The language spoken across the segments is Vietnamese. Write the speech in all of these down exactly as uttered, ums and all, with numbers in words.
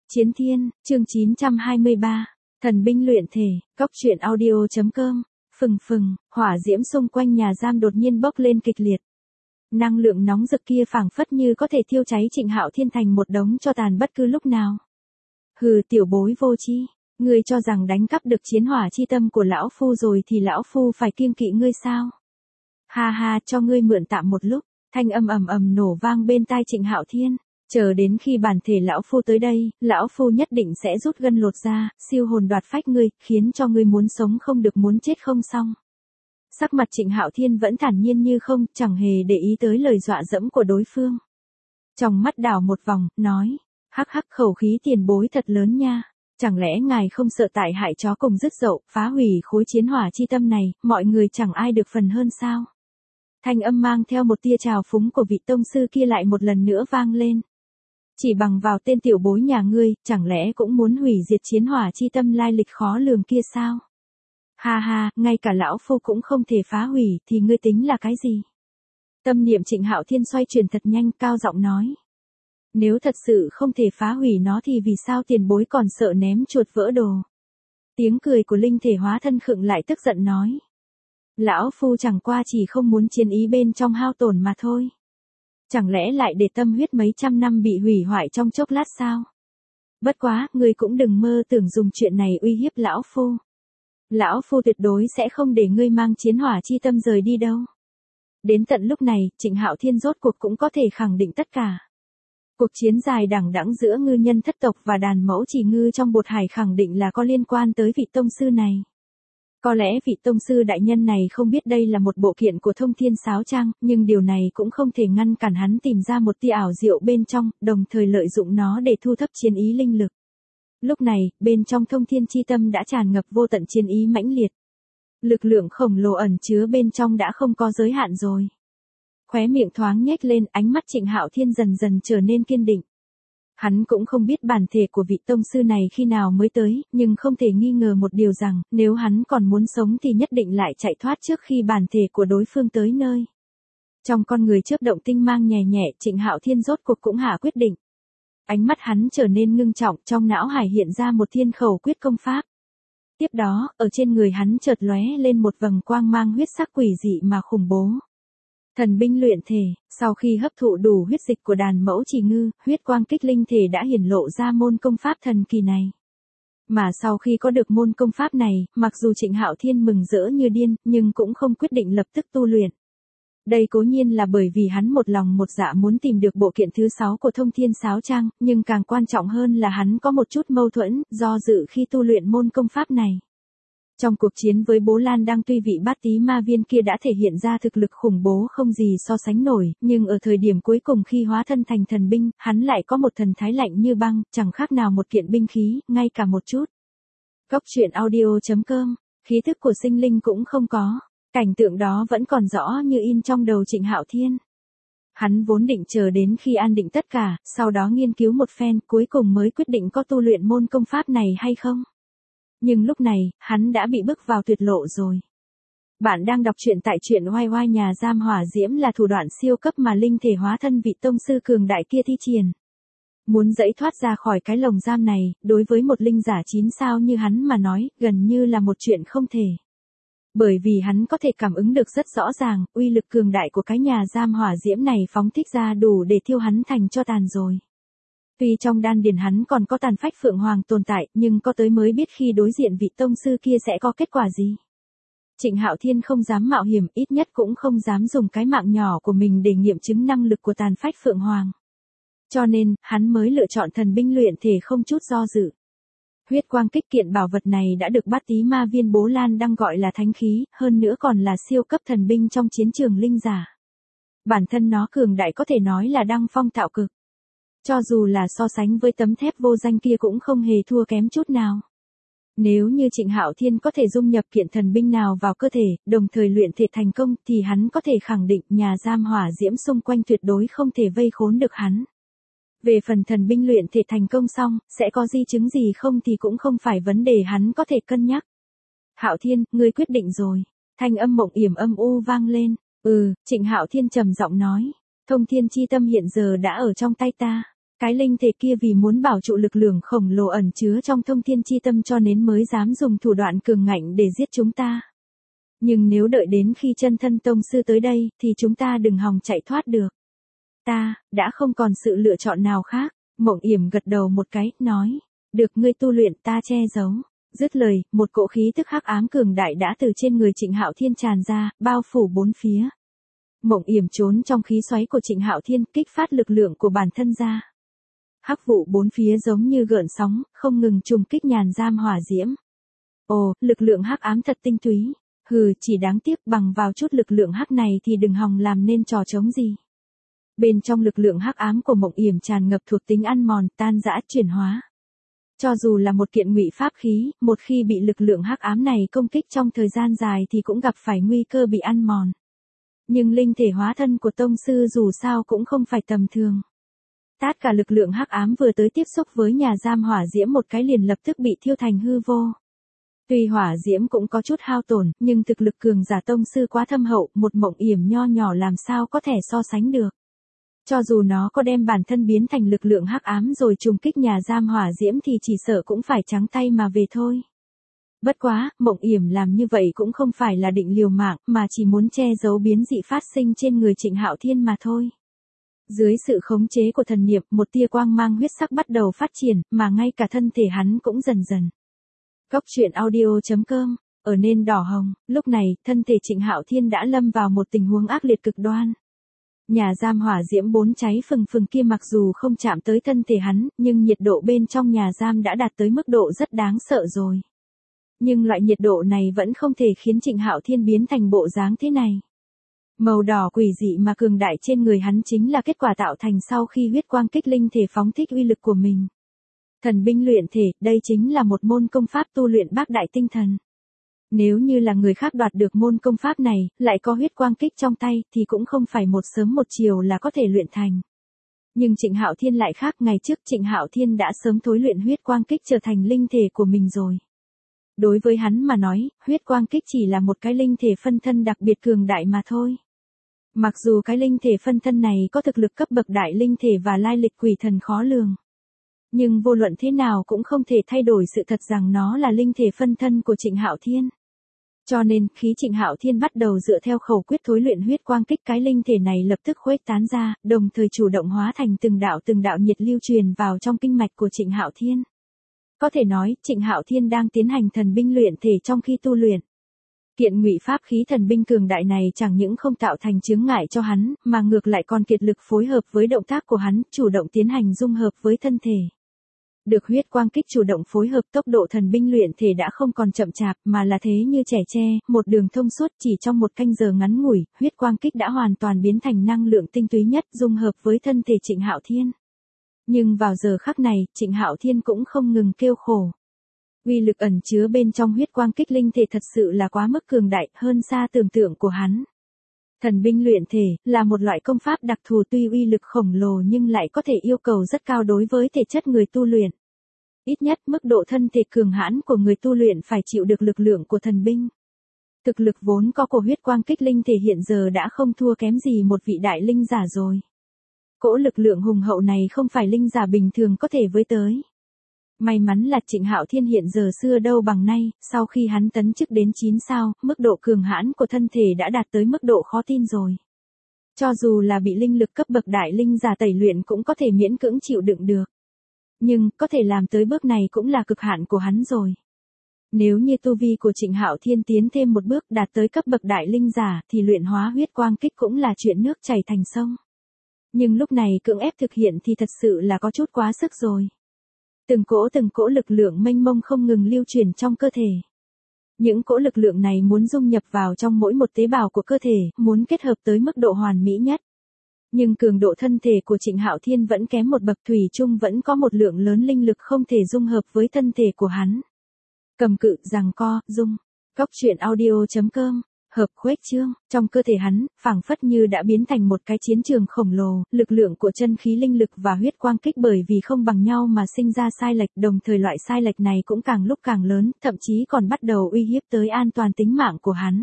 Chiến Thiên, chương chín trăm hai mươi ba. Thần binh luyện thể, cóc truyện audio.com. Phừng phừng, hỏa diễm xung quanh nhà giam đột nhiên bốc lên kịch liệt. Năng lượng nóng rực kia phảng phất như có thể thiêu cháy Trịnh Hạo Thiên thành một đống tro tàn bất cứ lúc nào. Hừ, tiểu bối vô tri, ngươi cho rằng đánh cắp được chiến hỏa chi tâm của lão phu rồi thì lão phu phải kiêng kỵ ngươi sao? Ha ha, cho ngươi mượn tạm một lúc. Thanh âm ầm ầm nổ vang bên tai Trịnh Hạo Thiên. Chờ đến khi bản thể lão phu tới đây, lão phu nhất định sẽ rút gân lột ra, siêu hồn đoạt phách ngươi, khiến cho ngươi muốn sống không được muốn chết không xong. Sắc mặt Trịnh Hạo Thiên vẫn thản nhiên như không, chẳng hề để ý tới lời dọa dẫm của đối phương. Trong mắt đảo một vòng, nói, hắc hắc, khẩu khí tiền bối thật lớn nha. Chẳng lẽ ngài không sợ tại hại chó cùng dứt dậu, phá hủy khối chiến hỏa chi tâm này, mọi người chẳng ai được phần hơn sao? Thanh âm mang theo một tia trào phúng của vị tông sư kia lại một lần nữa vang lên. Chỉ bằng vào tên tiểu bối nhà ngươi, chẳng lẽ cũng muốn hủy diệt chiến hỏa chi tâm lai lịch khó lường kia sao? Ha ha, ngay cả lão phu cũng không thể phá hủy, thì ngươi tính là cái gì? Tâm niệm Trịnh Hạo Thiên xoay chuyển thật nhanh, cao giọng nói. Nếu thật sự không thể phá hủy nó thì vì sao tiền bối còn sợ ném chuột vỡ đồ? Tiếng cười của linh thể hóa thân khựng lại tức giận nói. Lão phu chẳng qua chỉ không muốn chiến ý bên trong hao tổn mà thôi. Chẳng lẽ lại để tâm huyết mấy trăm năm bị hủy hoại trong chốc lát sao? Bất quá, ngươi cũng đừng mơ tưởng dùng chuyện này uy hiếp lão phu. Lão phu tuyệt đối sẽ không để ngươi mang chiến hỏa chi tâm rời đi đâu. Đến tận lúc này, Trịnh Hạo Thiên rốt cuộc cũng có thể khẳng định tất cả. Cuộc chiến dài đằng đẵng giữa ngư nhân thất tộc và đàn mẫu chỉ ngư trong bột hải khẳng định là có liên quan tới vị tông sư này. Có lẽ vị tông sư đại nhân này không biết đây là một bộ kiện của thông thiên sáo trang, nhưng điều này cũng không thể ngăn cản hắn tìm ra một tia ảo diệu bên trong, đồng thời lợi dụng nó để thu thập chiến ý linh lực. Lúc này, bên trong thông thiên chi tâm đã tràn ngập vô tận chiến ý mãnh liệt. Lực lượng khổng lồ ẩn chứa bên trong đã không có giới hạn rồi. Khóe miệng thoáng nhếch lên, ánh mắt Trịnh Hạo Thiên dần dần trở nên kiên định. Hắn cũng không biết bản thể của vị tông sư này khi nào mới tới, nhưng không thể nghi ngờ một điều rằng, nếu hắn còn muốn sống thì nhất định lại chạy thoát trước khi bản thể của đối phương tới nơi. Trong con người chớp động tinh mang nhẹ nhẹ, Trịnh Hạo Thiên rốt cuộc cũng hạ quyết định. Ánh mắt hắn trở nên ngưng trọng, trong não hải hiện ra một thiên khẩu quyết công pháp. Tiếp đó, ở trên người hắn chợt lóe lên một vầng quang mang huyết sắc quỷ dị mà khủng bố. Thần binh luyện thể, sau khi hấp thụ đủ huyết dịch của đàn mẫu chỉ ngư, huyết quang kích linh thể đã hiển lộ ra môn công pháp thần kỳ này. Mà sau khi có được môn công pháp này, mặc dù Trịnh Hạo Thiên mừng rỡ như điên, nhưng cũng không quyết định lập tức tu luyện. Đây cố nhiên là bởi vì hắn một lòng một dạ muốn tìm được bộ kiện thứ sáu của thông thiên sáo trang, nhưng càng quan trọng hơn là hắn có một chút mâu thuẫn, do dự khi tu luyện môn công pháp này. Trong cuộc chiến với Bố Lan Đăng, tuy vị bát tí ma viên kia đã thể hiện ra thực lực khủng bố không gì so sánh nổi, nhưng ở thời điểm cuối cùng khi hóa thân thành thần binh, hắn lại có một thần thái lạnh như băng, chẳng khác nào một kiện binh khí, ngay cả một chút. Cóc truyện audio.com, khí thức của sinh linh cũng không có, cảnh tượng đó vẫn còn rõ như in trong đầu Trịnh Hạo Thiên. Hắn vốn định chờ đến khi an định tất cả, sau đó nghiên cứu một phen, cuối cùng mới quyết định có tu luyện môn công pháp này hay không. Nhưng lúc này, hắn đã bị bước vào tuyệt lộ rồi. Bạn đang đọc truyện tại truyện oai oai nhà giam hỏa diễm là thủ đoạn siêu cấp mà linh thể hóa thân vị tông sư cường đại kia thi triển. Muốn dẫy thoát ra khỏi cái lồng giam này, đối với một linh giả chín sao như hắn mà nói, gần như là một chuyện không thể. Bởi vì hắn có thể cảm ứng được rất rõ ràng, uy lực cường đại của cái nhà giam hỏa diễm này phóng thích ra đủ để thiêu hắn thành tro tàn rồi. Tuy trong đan điền hắn còn có tàn phách phượng hoàng tồn tại, nhưng có tới mới biết khi đối diện vị tông sư kia sẽ có kết quả gì. Trịnh Hạo Thiên không dám mạo hiểm, ít nhất cũng không dám dùng cái mạng nhỏ của mình để nghiệm chứng năng lực của tàn phách phượng hoàng. Cho nên, hắn mới lựa chọn thần binh luyện thể không chút do dự. Huyết quang kích kiện bảo vật này đã được bát tí ma viên Bố Lan Đăng gọi là thánh khí, hơn nữa còn là siêu cấp thần binh trong chiến trường linh giả. Bản thân nó cường đại có thể nói là đăng phong tạo cực. Cho dù là so sánh với tấm thép vô danh kia cũng không hề thua kém chút nào. Nếu như Trịnh Hạo Thiên có thể dung nhập kiện thần binh nào vào cơ thể, đồng thời luyện thể thành công, thì hắn có thể khẳng định nhà giam hỏa diễm xung quanh tuyệt đối không thể vây khốn được hắn. Về phần thần binh luyện thể thành công xong, sẽ có di chứng gì không thì cũng không phải vấn đề hắn có thể cân nhắc. Hạo Thiên, ngươi quyết định rồi. Thanh âm mộng yểm âm u vang lên. Ừ, Trịnh Hạo Thiên trầm giọng nói. Thông thiên chi tâm hiện giờ đã ở trong tay ta. Cái linh thể kia vì muốn bảo trụ lực lượng khổng lồ ẩn chứa trong thông thiên chi tâm cho nên mới dám dùng thủ đoạn cường ngạnh để giết chúng ta. Nhưng nếu đợi đến khi chân thân tông sư tới đây, thì chúng ta đừng hòng chạy thoát được. Ta, đã không còn sự lựa chọn nào khác. Mộng Yểm gật đầu một cái, nói. Được, ngươi tu luyện, ta che giấu. Dứt lời, một cỗ khí tức hắc ám cường đại đã từ trên người Trịnh Hạo Thiên tràn ra, bao phủ bốn phía. Mộng Yểm trốn trong khí xoáy của Trịnh Hạo Thiên, kích phát lực lượng của bản thân ra. Hắc vụ bốn phía giống như gợn sóng, không ngừng trùng kích nhàn giam hỏa diễm. Ồ, lực lượng hắc ám thật tinh túy. Hừ, chỉ đáng tiếc bằng vào chút lực lượng hắc này thì đừng hòng làm nên trò trống gì. Bên trong lực lượng hắc ám của Mộng Yểm tràn ngập thuộc tính ăn mòn, tan rã, chuyển hóa. Cho dù là một kiện ngụy pháp khí, một khi bị lực lượng hắc ám này công kích trong thời gian dài thì cũng gặp phải nguy cơ bị ăn mòn. Nhưng linh thể hóa thân của tông sư dù sao cũng không phải tầm thường. Tất cả lực lượng hắc ám vừa tới tiếp xúc với nhà giam hỏa diễm một cái liền lập tức bị thiêu thành hư vô. Tuy hỏa diễm cũng có chút hao tổn, nhưng thực lực cường giả tông sư quá thâm hậu, một Mộng Yểm nho nhỏ làm sao có thể so sánh được. Cho dù nó có đem bản thân biến thành lực lượng hắc ám rồi trùng kích nhà giam hỏa diễm thì chỉ sợ cũng phải trắng tay mà về thôi. Bất quá, Mộng Yểm làm như vậy cũng không phải là định liều mạng, mà chỉ muốn che giấu biến dị phát sinh trên người Trịnh Hạo Thiên mà thôi. Dưới sự khống chế của thần niệm, một tia quang mang huyết sắc bắt đầu phát triển, mà ngay cả thân thể hắn cũng dần dần. Cốc truyện audio chấm com, ở nền đỏ hồng, lúc này, thân thể Trịnh Hạo Thiên đã lâm vào một tình huống ác liệt cực đoan. Nhà giam hỏa diễm bốn cháy phừng phừng kia mặc dù không chạm tới thân thể hắn, nhưng nhiệt độ bên trong nhà giam đã đạt tới mức độ rất đáng sợ rồi. Nhưng loại nhiệt độ này vẫn không thể khiến Trịnh Hạo Thiên biến thành bộ dáng thế này. Màu đỏ quỷ dị mà cường đại trên người hắn chính là kết quả tạo thành sau khi huyết quang kích linh thể phóng thích uy lực của mình. Thần binh luyện thể, đây chính là một môn công pháp tu luyện bác đại tinh thần. Nếu như là người khác đoạt được môn công pháp này, lại có huyết quang kích trong tay, thì cũng không phải một sớm một chiều là có thể luyện thành. Nhưng Trịnh Hạo Thiên lại khác, ngày trước Trịnh Hạo Thiên đã sớm thối luyện huyết quang kích trở thành linh thể của mình rồi. Đối với hắn mà nói, huyết quang kích chỉ là một cái linh thể phân thân đặc biệt cường đại mà thôi. Mặc dù cái linh thể phân thân này có thực lực cấp bậc đại linh thể và lai lịch quỷ thần khó lường. Nhưng vô luận thế nào cũng không thể thay đổi sự thật rằng nó là linh thể phân thân của Trịnh Hạo Thiên. Cho nên, khi Trịnh Hạo Thiên bắt đầu dựa theo khẩu quyết thối luyện huyết quang kích, cái linh thể này lập tức khuếch tán ra, đồng thời chủ động hóa thành từng đạo từng đạo nhiệt lưu truyền vào trong kinh mạch của Trịnh Hạo Thiên. Có thể nói, Trịnh Hạo Thiên đang tiến hành thần binh luyện thể trong khi tu luyện. Kiện ngụy pháp khí thần binh cường đại này chẳng những không tạo thành chướng ngại cho hắn, mà ngược lại còn kiệt lực phối hợp với động tác của hắn, chủ động tiến hành dung hợp với thân thể. Được huyết quang kích chủ động phối hợp, tốc độ thần binh luyện thể đã không còn chậm chạp mà là thế như trẻ tre, một đường thông suốt, chỉ trong một canh giờ ngắn ngủi, huyết quang kích đã hoàn toàn biến thành năng lượng tinh túy nhất dung hợp với thân thể Trịnh Hạo Thiên. Nhưng vào giờ khắc này, Trịnh Hạo Thiên cũng không ngừng kêu khổ. Uy lực ẩn chứa bên trong huyết quang kích linh thể thật sự là quá mức cường đại, hơn xa tưởng tượng của hắn. Thần binh luyện thể là một loại công pháp đặc thù, tuy uy lực khổng lồ nhưng lại có thể yêu cầu rất cao đối với thể chất người tu luyện. Ít nhất mức độ thân thể cường hãn của người tu luyện phải chịu được lực lượng của thần binh. Thực lực vốn có của huyết quang kích linh thể hiện giờ đã không thua kém gì một vị đại linh giả rồi. Cỗ lực lượng hùng hậu này không phải linh giả bình thường có thể với tới. May mắn là Trịnh Hạo Thiên hiện giờ xưa đâu bằng nay, sau khi hắn tấn chức đến chín sao, mức độ cường hãn của thân thể đã đạt tới mức độ khó tin rồi. Cho dù là bị linh lực cấp bậc đại linh giả tẩy luyện cũng có thể miễn cưỡng chịu đựng được. Nhưng, có thể làm tới bước này cũng là cực hạn của hắn rồi. Nếu như tu vi của Trịnh Hạo Thiên tiến thêm một bước đạt tới cấp bậc đại linh giả, thì luyện hóa huyết quang kích cũng là chuyện nước chảy thành sông. Nhưng lúc này cưỡng ép thực hiện thì thật sự là có chút quá sức rồi. Từng cỗ từng cỗ lực lượng mênh mông không ngừng lưu truyền trong cơ thể. Những cỗ lực lượng này muốn dung nhập vào trong mỗi một tế bào của cơ thể, muốn kết hợp tới mức độ hoàn mỹ nhất. Nhưng cường độ thân thể của Trịnh Hạo Thiên vẫn kém một bậc, thủy chung vẫn có một lượng lớn linh lực không thể dung hợp với thân thể của hắn. Cầm cự, giằng co, dung. Cốc truyện audio chấm com, hợp khuếch trương, trong cơ thể hắn, phảng phất như đã biến thành một cái chiến trường khổng lồ, lực lượng của chân khí linh lực và huyết quang kích bởi vì không bằng nhau mà sinh ra sai lệch, đồng thời loại sai lệch này cũng càng lúc càng lớn, thậm chí còn bắt đầu uy hiếp tới an toàn tính mạng của hắn.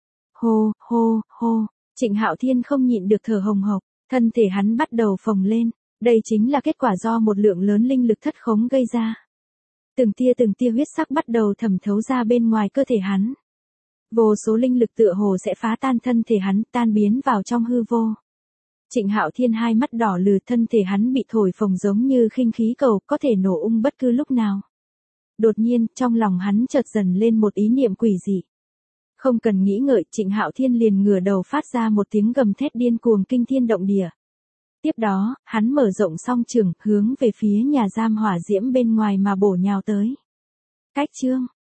Hô, hô, hô, Trịnh Hạo Thiên không nhịn được thở hồng hộc, thân thể hắn bắt đầu phồng lên, Đây chính là kết quả do một lượng lớn linh lực thất khống gây ra. Từng tia từng tia huyết sắc bắt đầu thẩm thấu ra bên ngoài cơ thể hắn. Vô số linh lực tựa hồ sẽ phá tan thân thể hắn, tan biến vào trong hư vô. Trịnh Hạo Thiên hai mắt đỏ lừ, thân thể hắn bị thổi phồng giống như khinh khí cầu, có thể nổ ung bất cứ lúc nào. Đột nhiên, trong lòng hắn chợt dần lên một ý niệm quỷ dị. Không cần nghĩ ngợi, Trịnh Hạo Thiên liền ngửa đầu phát ra một tiếng gầm thét điên cuồng kinh thiên động địa. Tiếp đó, hắn mở rộng song trường, hướng về phía nhà giam hỏa diễm bên ngoài mà bổ nhào tới. Cách chương